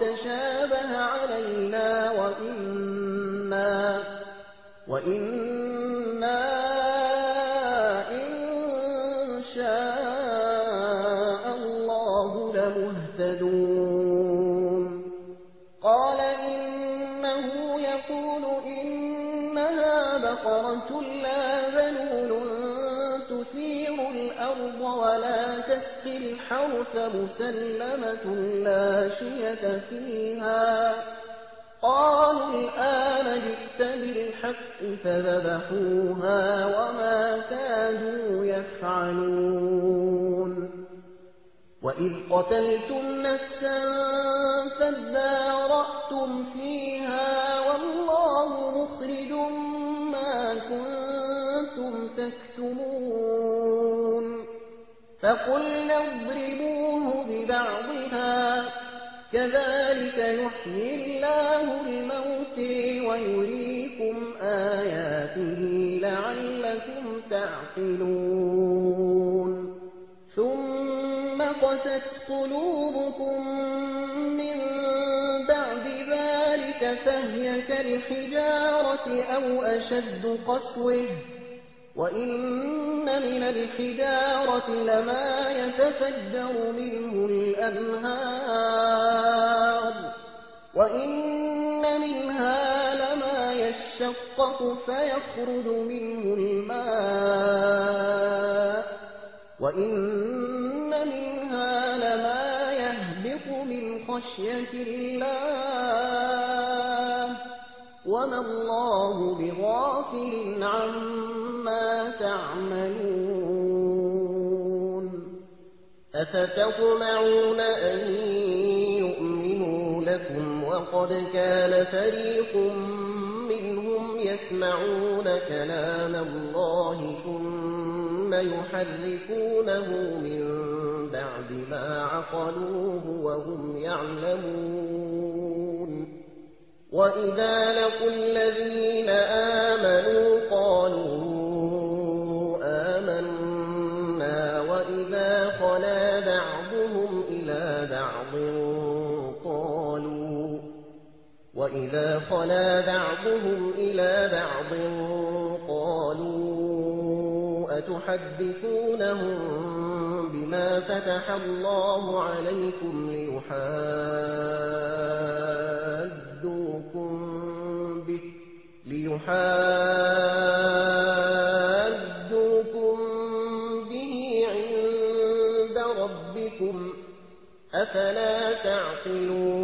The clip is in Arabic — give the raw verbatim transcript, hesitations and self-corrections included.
تشابه علينا وإنا, وإنا إن شاء الله لمهتدون قال إنه يقول إنها بقرة لا ذلول تثير الأرض ولا تسقي الحرث مسلمة لا شية فيها قالوا الآن جئت بالحق فذبحوها وما كادوا يفعلون وإذ قتلتم نفسا فادارأتم فيها والله مخرج ما كنتم تكتمون فقلنا اضربوه ببعضها كذلك يحيي الله الموت ويريكم آياته لعلكم تعقلون ثم قست قلوبكم من بعد ذلك فهي كالحجارة أو أشد قسوة وإن من الحجارة لما يتفجر منه الأنهار وإن منها لما يشقق فيخرج منه الماء وإن منها لما يهبط من خشية الله وما الله بغافل عما تعملون أفتطمعون أن يؤمنوا لكم وقد كان فريق منهم يسمعون كلام الله ثم يحرفونه من بعد ما عقلوه وهم يعلمون وإذا لقوا الذين آمنوا قالوا آمنا وإذا خلا بعضهم إلى بعض قالوا وإذا خلا بعضهم إلى بعض قالوا أتحدثونهم بما فتح الله عليكم ليحاجوكم به ليحاجوكم به عند ربكم أفلا تعقلون